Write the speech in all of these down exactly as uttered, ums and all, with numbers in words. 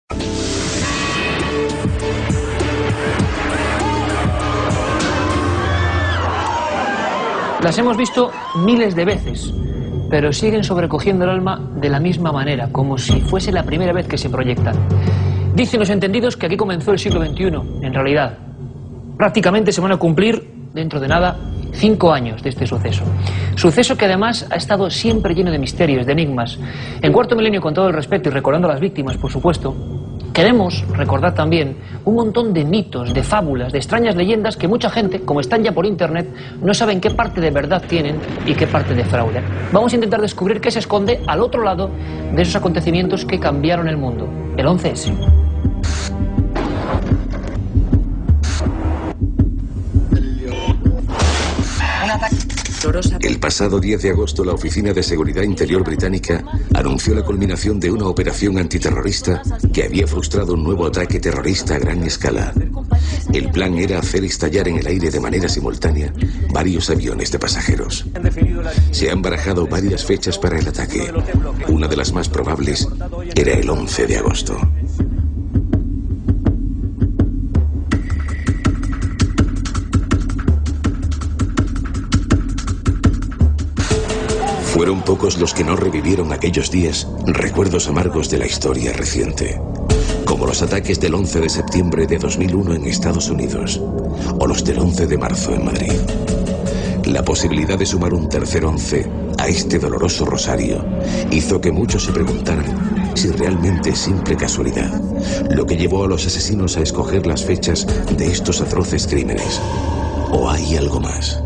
Las hemos visto miles de veces, pero siguen sobrecogiendo el alma de la misma manera, como si fuese la primera vez que se proyectan. Dicen los entendidos que aquí comenzó el siglo veintiuno, en realidad. Prácticamente se van a cumplir, dentro de nada, cinco años de este suceso. Suceso que además ha estado siempre lleno de misterios, de enigmas. En Cuarto Milenio, con todo el respeto y recordando a las víctimas, por supuesto, queremos recordar también un montón de mitos, de fábulas, de extrañas leyendas que mucha gente, como están ya por internet, no saben qué parte de verdad tienen y qué parte de fraude. Vamos a intentar descubrir qué se esconde al otro lado de esos acontecimientos que cambiaron el mundo. El once ese. El pasado diez de agosto, la Oficina de Seguridad Interior británica anunció la culminación de una operación antiterrorista que había frustrado un nuevo ataque terrorista a gran escala. El plan era hacer estallar en el aire de manera simultánea varios aviones de pasajeros. Se han barajado varias fechas para el ataque. Una de las más probables era el once de agosto. Fueron pocos los que no revivieron aquellos días, recuerdos amargos de la historia reciente, como los ataques del once de septiembre de dos mil uno en Estados Unidos, o los del once de marzo en Madrid. La posibilidad de sumar un tercer once a este doloroso rosario hizo que muchos se preguntaran si realmente es simple casualidad, lo que llevó a los asesinos a escoger las fechas de estos atroces crímenes. ¿O hay algo más?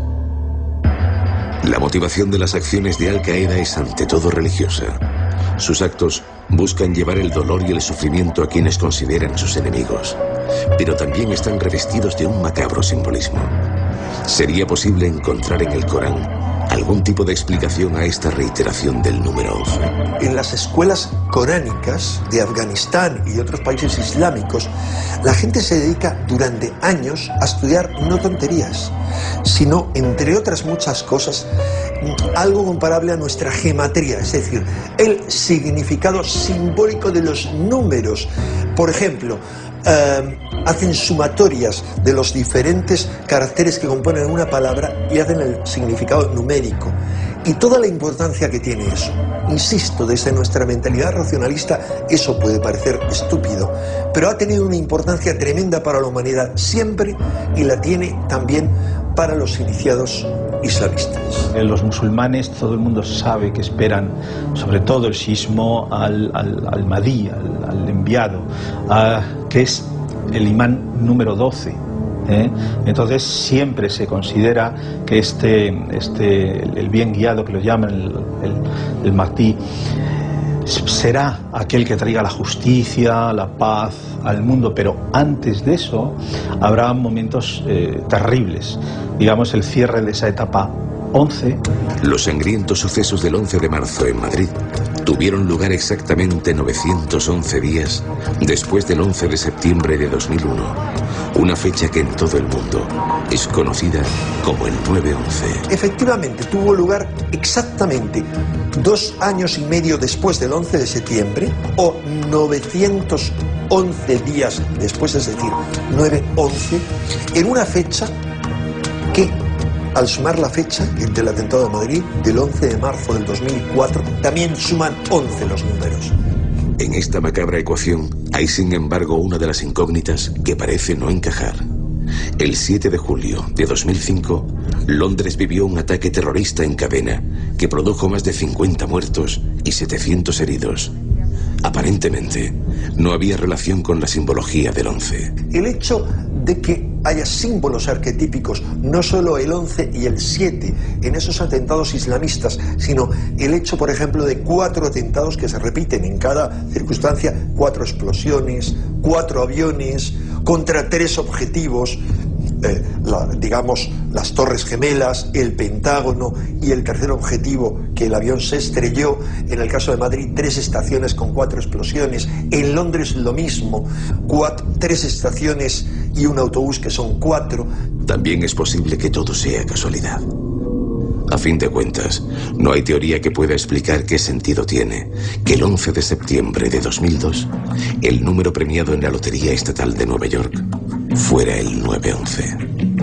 La motivación de las acciones de Al Qaeda es ante todo religiosa. Sus actos buscan llevar el dolor y el sufrimiento a quienes consideran sus enemigos, pero también están revestidos de un macabro simbolismo. ¿Sería posible encontrar en el Corán algún tipo de explicación a esta reiteración del número once? En las escuelas coránicas de Afganistán y de otros países islámicos, la gente se dedica durante años a estudiar no tonterías, sino, entre otras muchas cosas, algo comparable a nuestra gematría, es decir, el significado simbólico de los números. Por ejemplo, eh, hacen sumatorias de los diferentes caracteres que componen una palabra y hacen el significado numérico. Y toda la importancia que tiene eso. Insisto, desde nuestra mentalidad racionalista eso puede parecer estúpido, pero ha tenido una importancia tremenda para la humanidad siempre y la tiene también para los iniciados islamistas. Los musulmanes, todo el mundo sabe que esperan, sobre todo el sismo, al, al, al Mahdi, al, al enviado, a, que es el imán número doce. ¿Eh? Entonces siempre se considera que este, este el bien guiado, que lo llaman el, el, el Mahdi, será aquel que traiga la justicia, la paz al mundo, pero antes de eso habrá momentos eh, terribles, digamos el cierre de esa etapa once. Los sangrientos sucesos del once de marzo en Madrid tuvieron lugar exactamente novecientos once días después del once de septiembre de dos mil uno, una fecha que en todo el mundo es conocida como el nueve once. Efectivamente, tuvo lugar exactamente dos años y medio después del once de septiembre, o novecientos once días después, es decir, nueve once, en una fecha que, al sumar la fecha del atentado de Madrid, del once de marzo del dos mil cuatro, también suman once los números. En esta macabra ecuación hay, sin embargo, una de las incógnitas que parece no encajar. El siete de julio de dos mil cinco, Londres vivió un ataque terrorista en cadena que produjo más de cincuenta muertos y setecientos heridos. Aparentemente, no había relación con la simbología del once. El hecho de que haya símbolos arquetípicos, no solo el once y el siete en esos atentados islamistas, sino el hecho, por ejemplo, de cuatro atentados que se repiten en cada circunstancia, cuatro explosiones, cuatro aviones, contra tres objetivos, eh, la, digamos, las Torres Gemelas, el Pentágono y el tercer objetivo, que el avión se estrelló. En el caso de Madrid, tres estaciones con cuatro explosiones. En Londres lo mismo, cuatro, tres estaciones y un autobús que son cuatro. También es posible que todo sea casualidad. A fin de cuentas, no hay teoría que pueda explicar qué sentido tiene que el once de septiembre de dos mil dos, el número premiado en la Lotería Estatal de Nueva York fuera el nueve once.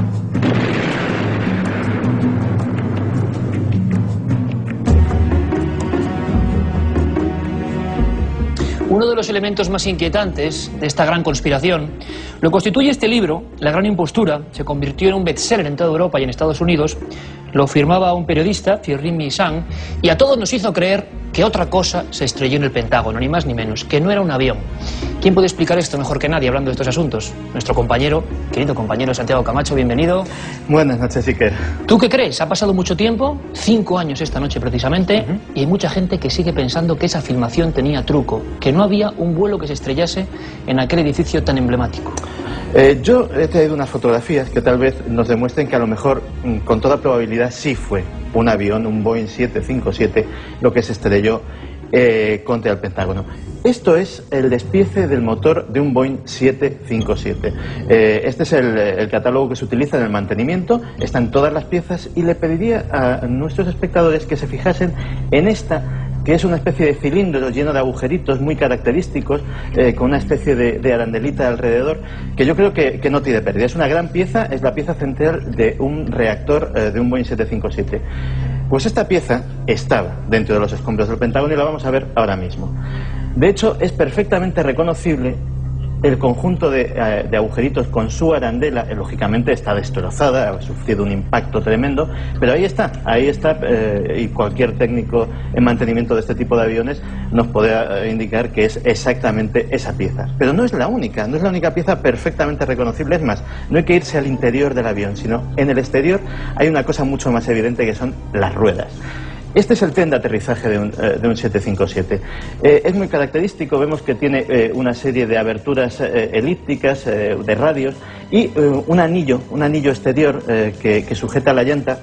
Uno de los elementos más inquietantes de esta gran conspiración lo constituye este libro, La Gran Impostura. Se convirtió en un bestseller en toda Europa y en Estados Unidos. Lo firmaba un periodista, Thierry Meyssan, y a todos nos hizo creer que otra cosa se estrelló en el Pentágono, ni más ni menos, que no era un avión. ¿Quién puede explicar esto mejor que nadie hablando de estos asuntos? Nuestro compañero, querido compañero Santiago Camacho, bienvenido. Buenas noches, Iker. ¿Tú qué crees? Ha pasado mucho tiempo, cinco años esta noche precisamente, uh-huh. y hay mucha gente que sigue pensando que esa filmación tenía truco, que no había un vuelo que se estrellase en aquel edificio tan emblemático. Eh, yo he traído unas fotografías que tal vez nos demuestren que a lo mejor, con toda probabilidad, sí fue un avión, un Boeing siete cinco siete, lo que se estrelló eh, contra el Pentágono. Esto es el despiece del motor de un Boeing siete cinco siete. Eh, este es el, el catálogo que se utiliza en el mantenimiento, están todas las piezas, y le pediría a nuestros espectadores que se fijasen en esta, que es una especie de cilindro lleno de agujeritos muy característicos, eh, con una especie de, de arandelita alrededor, que yo creo que, que no tiene pérdida. Es una gran pieza, es la pieza central de un reactor eh, de un Boeing siete cinco siete. Pues esta pieza estaba dentro de los escombros del Pentágono y la vamos a ver ahora mismo. De hecho, es perfectamente reconocible el conjunto de, eh, de agujeritos con su arandela. Eh, lógicamente está destrozada, ha sufrido un impacto tremendo, pero ahí está, ahí está, eh, y cualquier técnico en mantenimiento de este tipo de aviones nos podrá eh, indicar que es exactamente esa pieza. Pero no es la única, no es la única pieza perfectamente reconocible. Es más, no hay que irse al interior del avión, sino en el exterior hay una cosa mucho más evidente, que son las ruedas. Este es el tren de aterrizaje de un, eh, de un siete cinco siete. Eh, es muy característico, vemos que tiene eh, una serie de aberturas eh, elípticas, eh, de radios, y eh, un anillo, un anillo exterior eh, que, que sujeta la llanta,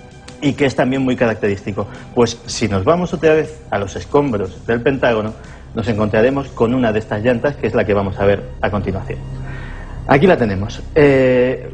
y que es también muy característico. Pues si nos vamos otra vez a los escombros del Pentágono, nos encontraremos con una de estas llantas, que es la que vamos a ver a continuación. Aquí la tenemos. Eh,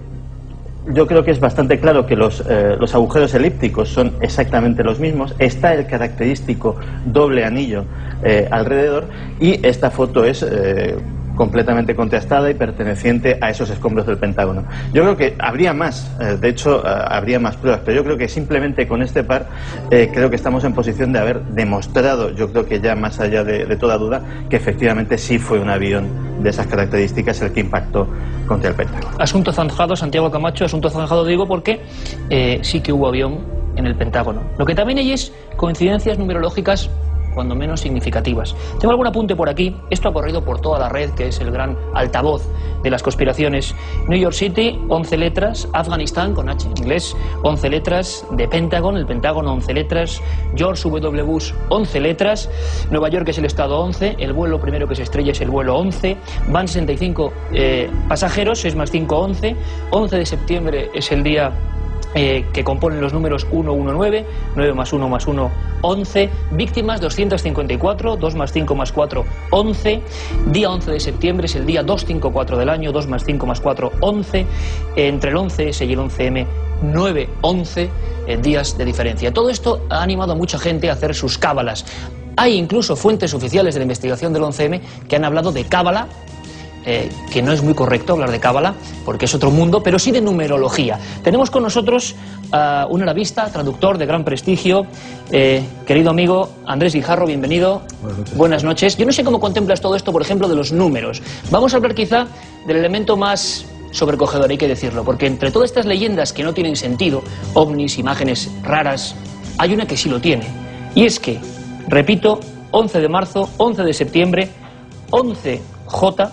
Yo creo que es bastante claro que los, eh, los agujeros elípticos son exactamente los mismos. Está el característico doble anillo eh, alrededor, y esta foto es eh, completamente contrastada y perteneciente a esos escombros del Pentágono. Yo creo que habría más, eh, de hecho eh, habría más pruebas, pero yo creo que simplemente con este par eh, creo que estamos en posición de haber demostrado, yo creo que ya más allá de, de toda duda, que efectivamente sí fue un avión de esas características el que impactó contra el Pentágono. Asunto zanjado, Santiago Camacho, asunto zanjado digo porque eh, sí que hubo avión en el Pentágono. Lo que también hay es coincidencias numerológicas cuando menos significativas. Tengo algún apunte por aquí. Esto ha corrido por toda la red, que es el gran altavoz de las conspiraciones. New York City, once letras. Afganistán, con H en inglés, once letras. De Pentagon, el Pentágono, once letras. George W. Bush, once letras. Nueva York es el estado once. El vuelo primero que se estrella es el vuelo once. Van sesenta y cinco eh, pasajeros, seis más cinco, once. once de septiembre es el día Eh, que componen los números uno uno nueve, nueve más uno más uno, once, víctimas doscientos cincuenta y cuatro, dos más cinco más cuatro, once, día once de septiembre es el día doscientos cincuenta y cuatro del año, dos más cinco más cuatro, once, eh, entre el once ese y el once eme, nueve, once eh, días de diferencia. Todo esto ha animado a mucha gente a hacer sus cábalas. Hay incluso fuentes oficiales de la investigación del once eme que han hablado de cábala, Eh, que no es muy correcto hablar de cábala, porque es otro mundo, pero sí de numerología. Tenemos con nosotros uh, un arabista, traductor de gran prestigio, eh, querido amigo Andrés Guijarro, bienvenido. Buenas noches. Buenas noches. Yo no sé cómo contemplas todo esto, por ejemplo, de los números. Vamos a hablar quizá del elemento más sobrecogedor, hay que decirlo, porque entre todas estas leyendas que no tienen sentido, ovnis, imágenes raras, hay una que sí lo tiene. Y es que, repito, once de marzo, once de septiembre, once J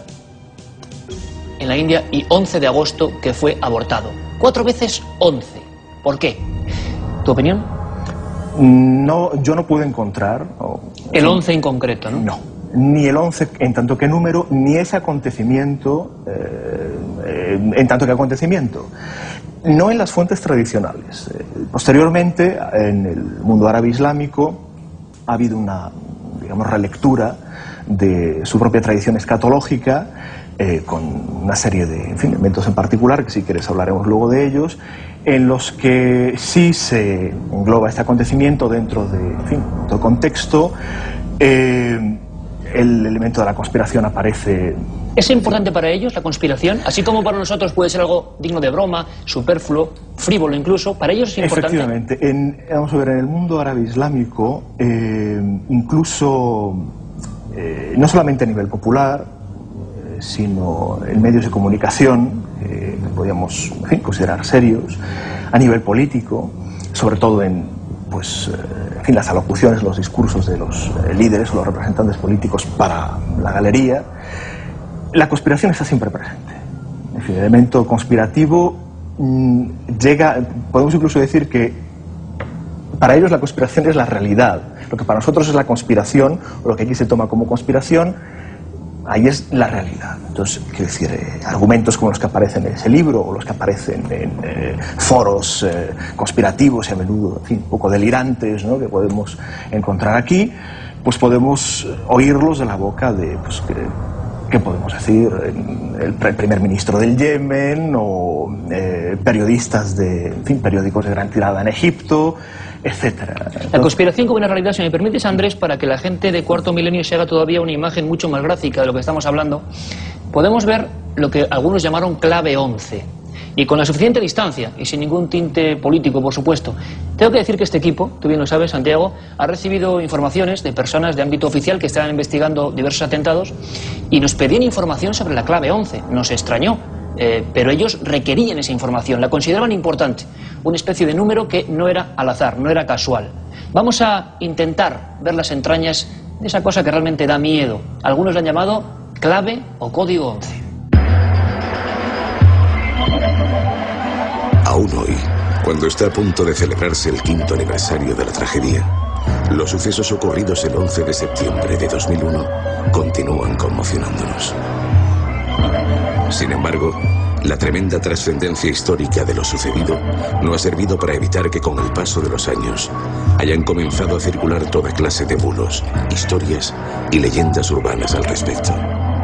en la India, y once de agosto, que fue abortado. Cuatro veces once. ¿Por qué? ¿Tu opinión? No, yo no pude encontrar... Oh, el once en concreto, ¿no? No, ni el once en tanto que número, ni ese acontecimiento eh, eh, en tanto que acontecimiento. No en las fuentes tradicionales. Eh, posteriormente, en el mundo árabe islámico, ha habido una, digamos, relectura de su propia tradición escatológica, eh, con una serie de en fin, elementos en particular, que si quieres hablaremos luego de ellos, en los que sí se engloba este acontecimiento dentro de en fin, otro contexto. Eh, el elemento de la conspiración aparece. ¿Es importante para ellos la conspiración? Así como para nosotros puede ser algo digno de broma, superfluo, frívolo incluso, ¿para ellos es importante? Efectivamente. En, vamos a ver, en el mundo árabe islámico, eh, incluso, eh, no solamente a nivel popular, eh, sino en medios de comunicación, eh, que podríamos en fin, considerar serios, a nivel político, sobre todo en pues, eh, en fin, las alocuciones, los discursos de los eh, líderes o los representantes políticos para la galería, la conspiración está siempre presente. En fin, el elemento conspirativo mmm, llega, podemos incluso decir que para ellos la conspiración es la realidad. Lo que para nosotros es la conspiración, o lo que aquí se toma como conspiración, ahí es la realidad. Entonces, quiero decir, eh, argumentos como los que aparecen en ese libro, o los que aparecen en eh, foros eh, conspirativos y a menudo, en fin, un poco delirantes, ¿no?, que podemos encontrar aquí, pues podemos oírlos de la boca de, pues, que, ¿qué podemos decir? El primer ministro del Yemen o eh, periodistas de, en fin, periódicos de gran tirada en Egipto, etcétera. La conspiración como una realidad, si me permites, Andrés, para que la gente de Cuarto Milenio se haga todavía una imagen mucho más gráfica de lo que estamos hablando, podemos ver lo que algunos llamaron clave once. Y con la suficiente distancia, y sin ningún tinte político, por supuesto. Tengo que decir que este equipo, tú bien lo sabes, Santiago, ha recibido informaciones de personas de ámbito oficial que estaban investigando diversos atentados y nos pedían información sobre la clave once. Nos extrañó, eh, pero ellos requerían esa información, la consideraban importante. Una especie de número que no era al azar, no era casual. Vamos a intentar ver las entrañas de esa cosa que realmente da miedo. Algunos la han llamado clave o código once. Aún hoy, cuando está a punto de celebrarse el quinto aniversario de la tragedia, los sucesos ocurridos el once de septiembre de dos mil uno continúan conmocionándonos. Sin embargo, la tremenda trascendencia histórica de lo sucedido no ha servido para evitar que con el paso de los años hayan comenzado a circular toda clase de bulos, historias y leyendas urbanas al respecto.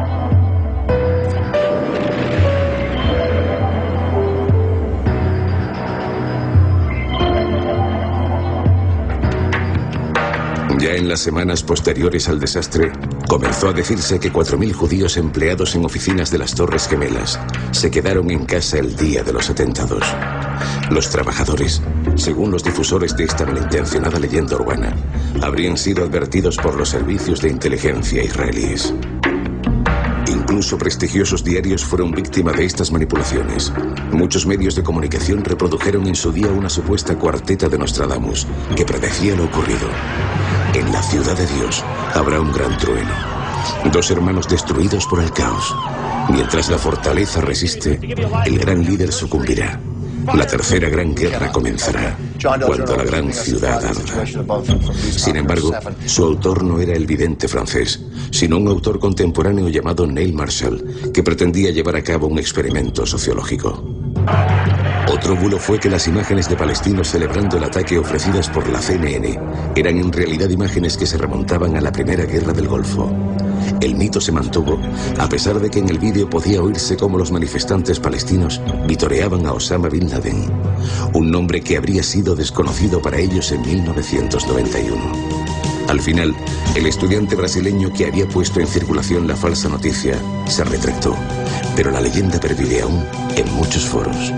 Ya en las semanas posteriores al desastre, comenzó a decirse que cuatro mil judíos empleados en oficinas de las Torres Gemelas se quedaron en casa el día de los atentados. Los trabajadores, según los difusores de esta malintencionada leyenda urbana, habrían sido advertidos por los servicios de inteligencia israelíes. Incluso prestigiosos diarios fueron víctimas de estas manipulaciones. Muchos medios de comunicación reprodujeron en su día una supuesta cuarteta de Nostradamus que predecía lo ocurrido. En la ciudad de Dios habrá un gran trueno. Dos hermanos destruidos por el caos. Mientras la fortaleza resiste, el gran líder sucumbirá. La tercera gran guerra comenzará, cuando la gran ciudad arda. Sin embargo, su autor no era el vidente francés, sino un autor contemporáneo llamado Neil Marshall, que pretendía llevar a cabo un experimento sociológico. Otro bulo fue que las imágenes de palestinos celebrando el ataque ofrecidas por la C N N eran en realidad imágenes que se remontaban a la Primera Guerra del Golfo. El mito se mantuvo, a pesar de que en el vídeo podía oírse cómo los manifestantes palestinos vitoreaban a Osama Bin Laden, un nombre que habría sido desconocido para ellos en mil novecientos noventa y uno. Al final, el estudiante brasileño que había puesto en circulación la falsa noticia se retractó, pero la leyenda pervive aún en muchos foros.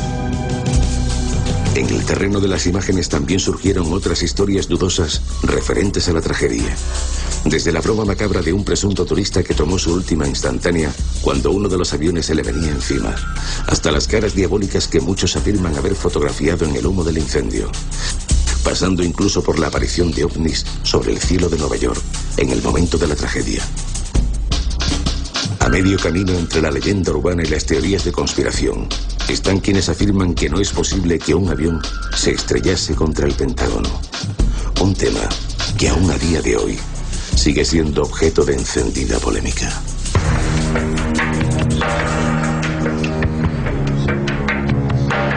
En el terreno de las imágenes también surgieron otras historias dudosas referentes a la tragedia. Desde la broma macabra de un presunto turista que tomó su última instantánea cuando uno de los aviones se le venía encima, hasta las caras diabólicas que muchos afirman haber fotografiado en el humo del incendio, pasando incluso por la aparición de ovnis sobre el cielo de Nueva York en el momento de la tragedia. A medio camino entre la leyenda urbana y las teorías de conspiración están quienes afirman que no es posible que un avión se estrellase contra el Pentágono. Un tema que aún a día de hoy sigue siendo objeto de encendida polémica.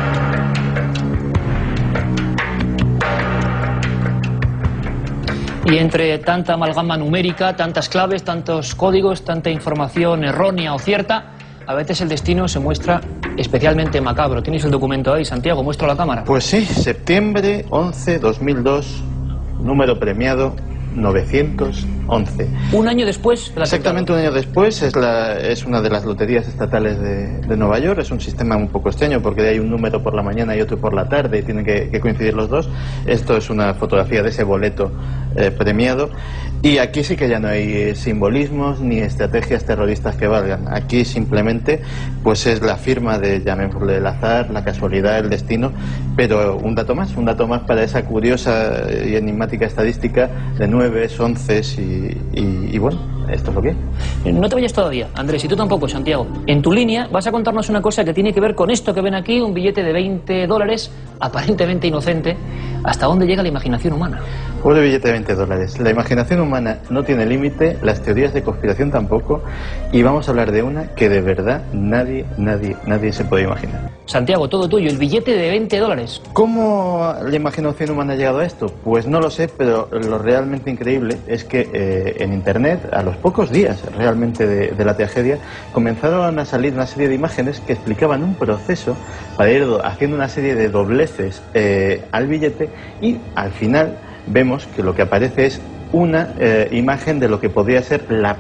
Y Y entre tanta amalgama numérica, tantas claves, tantos códigos, tanta información errónea o cierta, a veces el destino se muestra especialmente macabro. ¿Tienes el documento ahí, Santiago? Muestra la cámara. Pues sí, septiembre once, dos mil dos, número premiado novecientos once. Un año después de la Exactamente un año después, es, la, es una de las loterías estatales de, de Nueva York. Es un sistema un poco extraño porque hay un número por la mañana y otro por la tarde y tienen que, que coincidir los dos. Esto es una fotografía de ese boleto eh, premiado. Y aquí sí que ya no hay eh, simbolismos ni estrategias terroristas que valgan. Aquí simplemente pues es la firma de, llamémosle, el azar, la casualidad, el destino, pero un dato más, un dato más para esa curiosa y enigmática estadística de nueve, once y, y, y bueno, esto es lo que es. No te vayas todavía, Andrés, y tú tampoco, Santiago. En tu línea vas a contarnos una cosa que tiene que ver con esto que ven aquí, un billete de veinte dólares, aparentemente inocente. ¿Hasta dónde llega la imaginación humana? Pobre billete de veinte dólares. La imaginación humana no tiene límite, las teorías de conspiración tampoco, y vamos a hablar de una que de verdad nadie, nadie, nadie se puede imaginar. Santiago, todo tuyo, el billete de veinte dólares. ¿Cómo la imaginación humana ha llegado a esto? Pues no lo sé, pero lo realmente increíble es que eh, en Internet, a los pocos días realmente de, de la tragedia, comenzaron a salir una serie de imágenes que explicaban un proceso para ir haciendo una serie de dobleces eh, al billete, y al final vemos que lo que aparece es una eh, imagen de lo que podría ser la,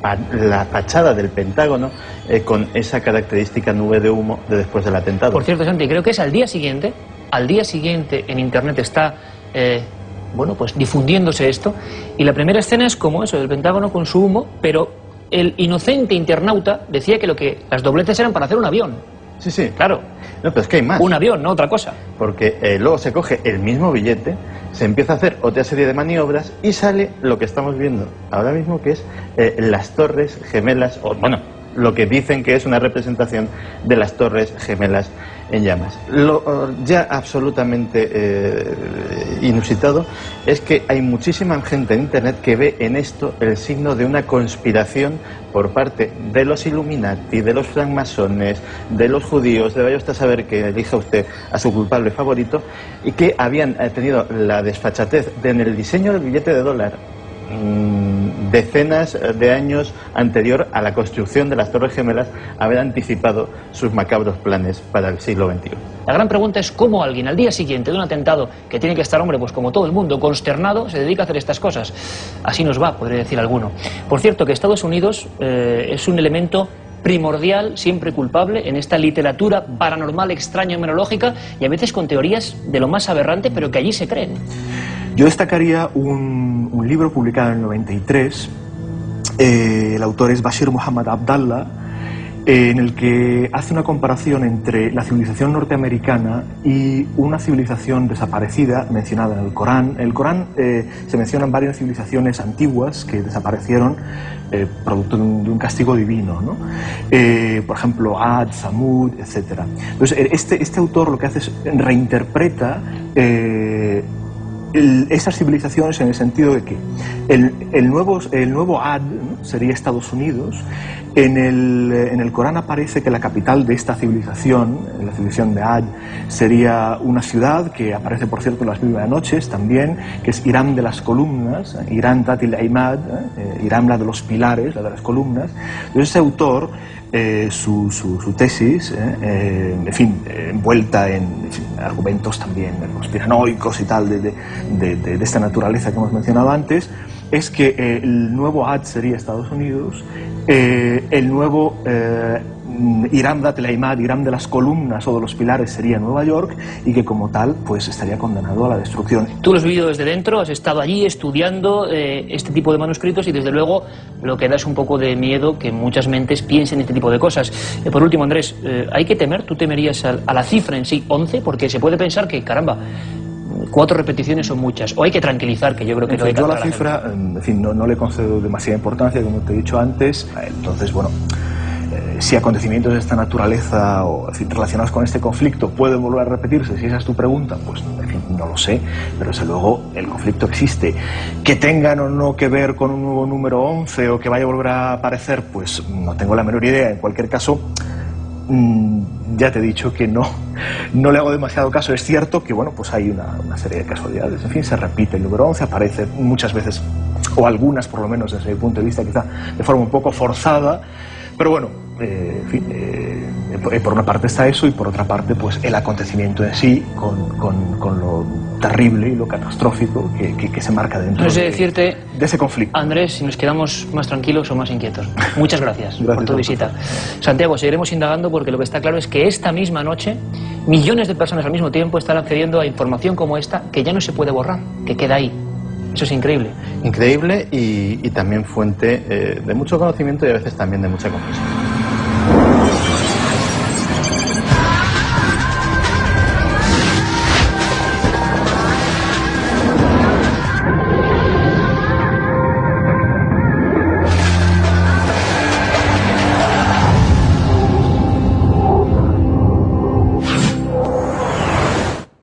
la fachada del Pentágono eh, con esa característica nube de humo de después del atentado. Por cierto, Santi, creo que es al día siguiente, al día siguiente en Internet está, eh, bueno, pues difundiéndose esto, y la primera escena es como eso, del Pentágono con su humo, pero el inocente internauta decía que, lo que las dobleces eran para hacer un avión. Sí, sí. Claro. No, pero es que hay más. Un avión, no otra cosa. Porque eh, luego se coge el mismo billete, se empieza a hacer otra serie de maniobras y sale lo que estamos viendo ahora mismo, que es eh, las Torres Gemelas, o bueno, lo que dicen que es una representación de las Torres Gemelas en llamas. Lo ya absolutamente eh, inusitado es que hay muchísima gente en Internet que ve en esto el signo de una conspiración por parte de los Illuminati, de los francmasones, de los judíos, de vaya usted a saber que elija usted a su culpable favorito, y que habían tenido la desfachatez de, en el diseño del billete de dólar, decenas de años anterior a la construcción de las Torres Gemelas, haber anticipado sus macabros planes para el siglo veintiuno. La gran pregunta es cómo alguien al día siguiente de un atentado, que tiene que estar, hombre, pues como todo el mundo, consternado, se dedica a hacer estas cosas. Así nos va, podría decir alguno. Por cierto, que Estados Unidos eh, es un elemento primordial, siempre culpable, en esta literatura paranormal, extraña, numerológica, y a veces con teorías de lo más aberrante, pero que allí se creen. Yo destacaría un, un libro publicado en el noventa y tres, eh, el autor es Bashir Muhammad Abdallah, eh, en el que hace una comparación entre la civilización norteamericana y una civilización desaparecida mencionada en el Corán. En el Corán eh, se mencionan varias civilizaciones antiguas que desaparecieron eh, producto de un, de un castigo divino, ¿no? Eh, por ejemplo, Ad, Samud, etcétera. Entonces, este, este autor lo que hace es reinterpreta eh, El, esas civilizaciones en el sentido de que el, el, nuevo, el nuevo Ad, ¿no?, sería Estados Unidos. En el, en el Corán aparece que la capital de esta civilización, la civilización de Ad, sería una ciudad que aparece, por cierto, en las Mil Noches también, que es Irán de las columnas, Irán Tatil Aimad, eh, Irán la de los pilares, la de las columnas. Entonces ese autor, Eh, su, su, su tesis, eh, eh, en fin, eh, envuelta en, en fin, argumentos también conspiranoicos y tal de, de, de, de, de esta naturaleza que hemos mencionado antes, es que eh, el nuevo Ad sería Estados Unidos, eh, el nuevo eh, Irán de Aimad, Irán de las columnas o de los pilares sería Nueva York, y que como tal pues estaría condenado a la destrucción. Tú lo has vivido desde dentro, has estado allí estudiando eh, este tipo de manuscritos, y desde luego lo que da es un poco de miedo que muchas mentes piensen este tipo de cosas. Eh, por último, Andrés, eh, ¿hay que temer? ¿Tú temerías a, a la cifra en sí, once? Porque se puede pensar que, caramba, cuatro repeticiones son muchas, o hay que tranquilizar, que yo creo que no hay que. Yo a la cifra, en fin, no, no le concedo demasiada importancia, como te he dicho antes. Entonces, bueno, eh, si acontecimientos de esta naturaleza o en fin, relacionados con este conflicto pueden volver a repetirse, si esa es tu pregunta, pues en fin, no lo sé, pero desde luego el conflicto existe. Que tengan o no que ver con un nuevo número once o que vaya a volver a aparecer, pues no tengo la menor idea. En cualquier caso, mmm, ya te he dicho que no, no le hago demasiado caso. Es cierto que, bueno, pues hay una, una serie de casualidades. En fin, se repite el número once, aparece muchas veces, o algunas por lo menos desde mi punto de vista, quizá de forma un poco forzada, pero bueno, eh, en fin, eh, por una parte está eso y por otra parte pues el acontecimiento en sí con, con, con lo terrible y lo catastrófico que, que, que se marca dentro no sé de, decirte, de ese conflicto. Andrés, si nos quedamos más tranquilos o más inquietos. Muchas gracias, Gracias por tu a visita. Santiago, seguiremos indagando porque lo que está claro es que esta misma noche millones de personas al mismo tiempo están accediendo a información como esta que ya no se puede borrar, que queda ahí. Eso es increíble. Increíble y, y también fuente eh, de mucho conocimiento y a veces también de mucha confusión.